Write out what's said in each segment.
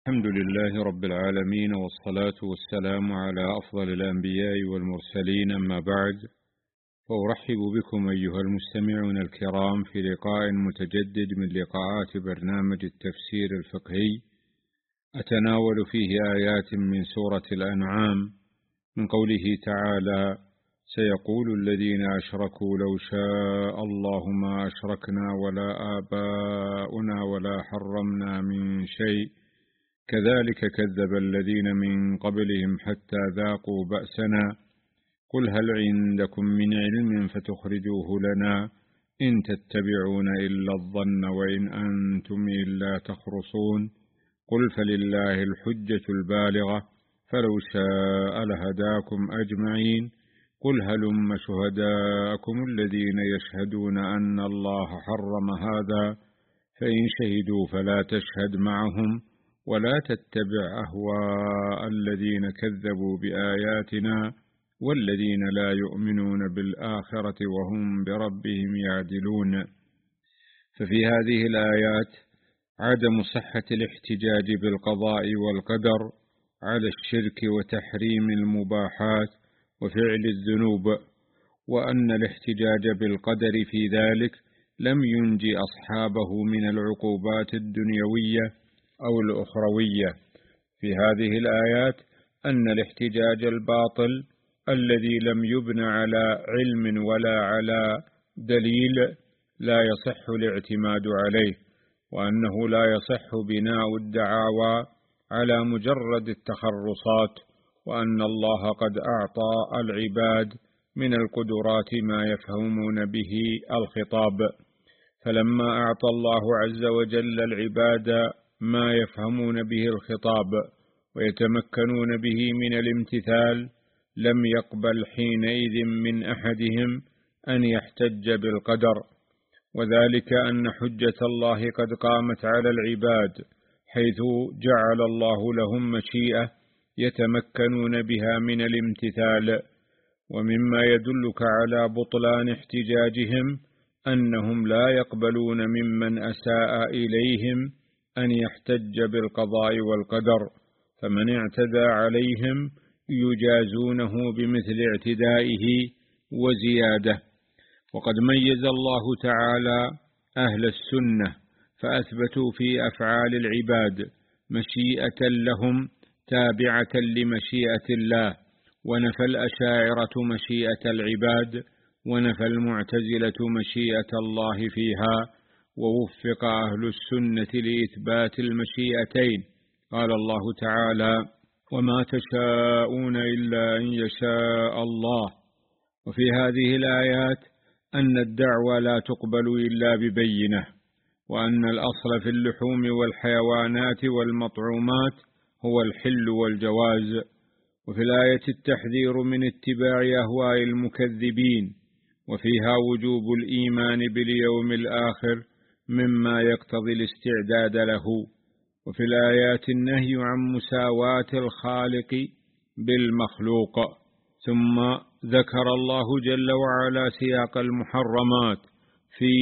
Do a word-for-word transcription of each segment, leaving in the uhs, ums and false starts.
الحمد لله رب العالمين، والصلاة والسلام على أفضل الأنبياء والمرسلين، أما بعد، فأرحب بكم أيها المستمعون الكرام في لقاء متجدد من لقاءات برنامج التفسير الفقهي، أتناول فيه آيات من سورة الأنعام من قوله تعالى: سيقول الذين أشركوا لو شاء الله ما أشركنا ولا آباؤنا ولا حرمنا من شيء كذلك كذب الذين من قبلهم حتى ذاقوا بأسنا قل هل عندكم من علم فتخرجوه لنا إن تتبعون إلا الظن وإن أنتم إلا تخرصون قل فلله الحجة البالغة فلو شاء لهداكم أجمعين قل هلم شهداءكم الذين يشهدون أن الله حرم هذا فإن شهدوا فلا تشهد معهم ولا تتبع أهواء الذين كذبوا بآياتنا والذين لا يؤمنون بالآخرة وهم بربهم يعدلون. ففي هذه الآيات عدم صحة الاحتجاج بالقضاء والقدر على الشرك وتحريم المباحات وفعل الذنوب، وأن الاحتجاج بالقدر في ذلك لم ينجي أصحابه من العقوبات الدنيوية أو الأخروية. في هذه الآيات أن الاحتجاج الباطل الذي لم يبنى على علم ولا على دليل لا يصح الاعتماد عليه، وأنه لا يصح بناء الدعاوى على مجرد التخرصات، وأن الله قد أعطى العباد من القدرات ما يفهمون به الخطاب، فلما أعطى الله عز وجل العباد ما يفهمون به الخطاب ويتمكنون به من الامتثال لم يقبل حينئذ من أحدهم أن يحتج بالقدر، وذلك أن حجة الله قد قامت على العباد، حيث جعل الله لهم مشيئة يتمكنون بها من الامتثال. ومما يدلك على بطلان احتجاجهم أنهم لا يقبلون ممن أساء إليهم أن يحتج بالقضاء والقدر، فمن اعتدى عليهم يجازونه بمثل اعتدائه وزيادة. وقد ميز الله تعالى أهل السنة فأثبتوا في أفعال العباد مشيئة لهم تابعة لمشيئة الله، ونفى الأشاعرة مشيئة العباد، ونفى المعتزلة مشيئة الله فيها، ووفق أهل السنة لإثبات المشيئتين. قال الله تعالى: وما تشاءون إلا أن يشاء الله. وفي هذه الآيات أن الدعوة لا تقبل إلا ببينة، وأن الأصل في اللحوم والحيوانات والمطعومات هو الحل والجواز. وفي الآية التحذير من اتباع أهواء المكذبين، وفيها وجوب الإيمان باليوم الآخر مما يقتضي الاستعداد له. وفي الآيات النهي عن مساواة الخالق بالمخلوق. ثم ذكر الله جل وعلا سياق المحرمات في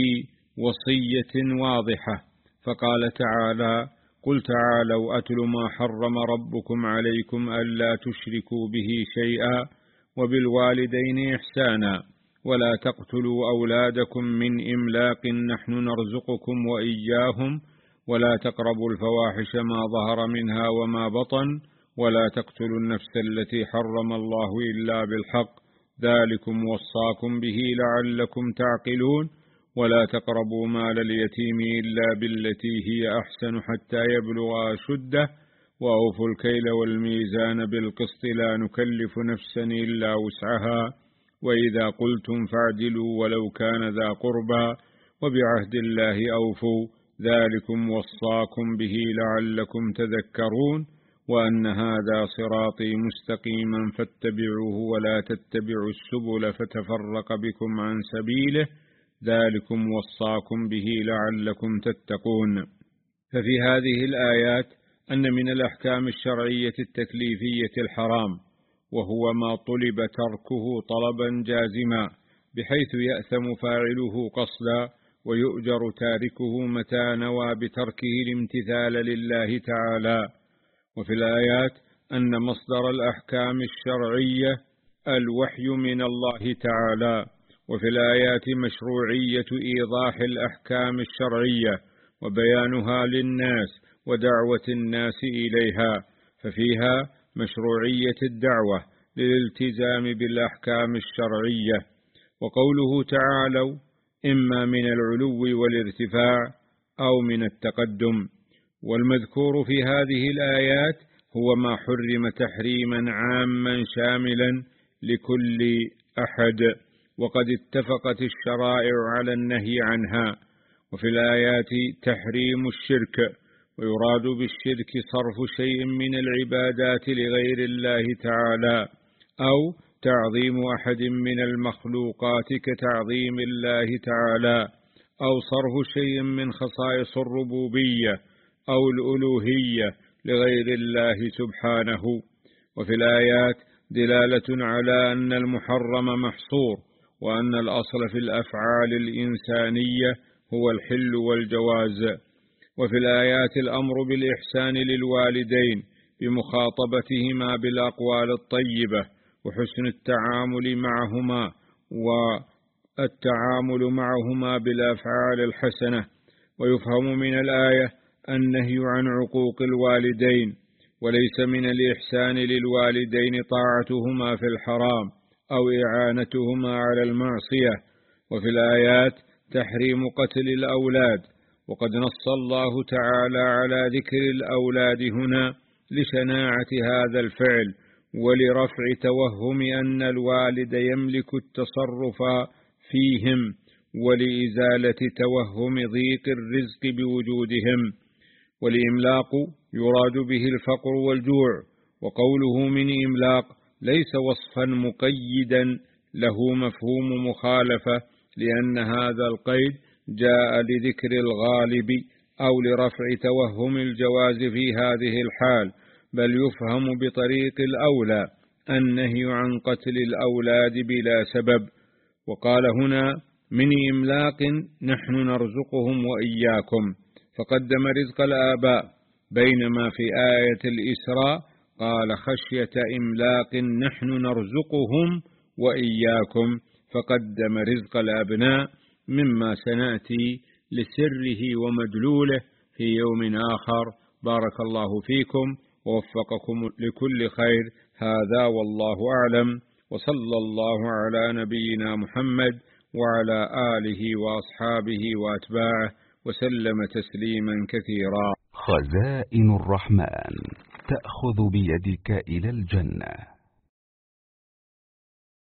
وصية واضحة، فقال تعالى: قل تعالوا أتل ما حرم ربكم عليكم ألا تشركوا به شيئا وبالوالدين إحسانا ولا تقتلوا أولادكم من إملاق نحن نرزقكم وإياهم ولا تقربوا الفواحش ما ظهر منها وما بطن ولا تقتلوا النفس التي حرم الله إلا بالحق ذلكم وصاكم به لعلكم تعقلون ولا تقربوا مال اليتيم إلا بالتي هي أحسن حتى يبلغ أشده وأوفوا الكيل والميزان بالقسط لا نكلف نفسا إلا وسعها وإذا قلتم فاعدلوا ولو كان ذا قربى وبعهد الله أوفوا ذلكم وصاكم به لعلكم تذكرون وأن هذا صراطي مستقيما فاتبعوه ولا تتبعوا السبل فتفرق بكم عن سبيله ذلكم وصاكم به لعلكم تتقون. ففي هذه الآيات أن من الأحكام الشرعية التكليفية الحرام، وهو ما طلب تركه طلبا جازما بحيث يأثم فاعله قصدا ويؤجر تاركه متى نوى بتركه الامتثال لله تعالى، وفي الآيات أن مصدر الأحكام الشرعية الوحي من الله تعالى، وفي الآيات مشروعية إيضاح الأحكام الشرعية وبيانها للناس ودعوة الناس إليها، ففيها مشروعية الدعوة للالتزام بالأحكام الشرعية. وقوله تعالى إما من العلو والارتفاع أو من التقدم، والمذكور في هذه الآيات هو ما حرم تحريما عاما شاملا لكل أحد، وقد اتفقت الشرائع على النهي عنها. وفي الآيات تحريم الشرك، ويراد بالشرك صرف شيء من العبادات لغير الله تعالى، أو تعظيم أحد من المخلوقات كتعظيم الله تعالى، أو صرف شيء من خصائص الربوبية أو الألوهية لغير الله سبحانه. وفي الآيات دلالة على أن المحرم محصور، وأن الأصل في الأفعال الإنسانية هو الحل والجواز. وفي الآيات الأمر بالإحسان للوالدين بمخاطبتهما بالأقوال الطيبة وحسن التعامل معهما، والتعامل معهما بالأفعال الحسنة. ويفهم من الآية النهي عن عقوق الوالدين، وليس من الإحسان للوالدين طاعتهما في الحرام أو إعانتهما على المعصية. وفي الآيات تحريم قتل الأولاد، وقد نص الله تعالى على ذكر الأولاد هنا لشناعة هذا الفعل، ولرفع توهم أن الوالد يملك التصرف فيهم، ولإزالة توهم ضيق الرزق بوجودهم. والإملاق يراد به الفقر والجوع، وقوله من إملاق ليس وصفا مقيدا له مفهوم مخالفة، لأن هذا القيد جاء لذكر الغالب أو لرفع توهم الجواز في هذه الحال، بل يفهم بطريق الأولى النهي عن قتل الأولاد بلا سبب. وقال هنا من إملاق نحن نرزقهم وإياكم، فقدم رزق الآباء، بينما في آية الإسراء قال خشية إملاق نحن نرزقهم وإياكم، فقدم رزق الأبناء مما سنأتي لسره ومدلوله في يوم آخر. بارك الله فيكم ووفقكم لكل خير. هذا والله أعلم، وصلى الله على نبينا محمد وعلى آله وأصحابه وأتباعه وسلم تسليما كثيرا. خزائن الرحمن تأخذ بيدك إلى الجنة.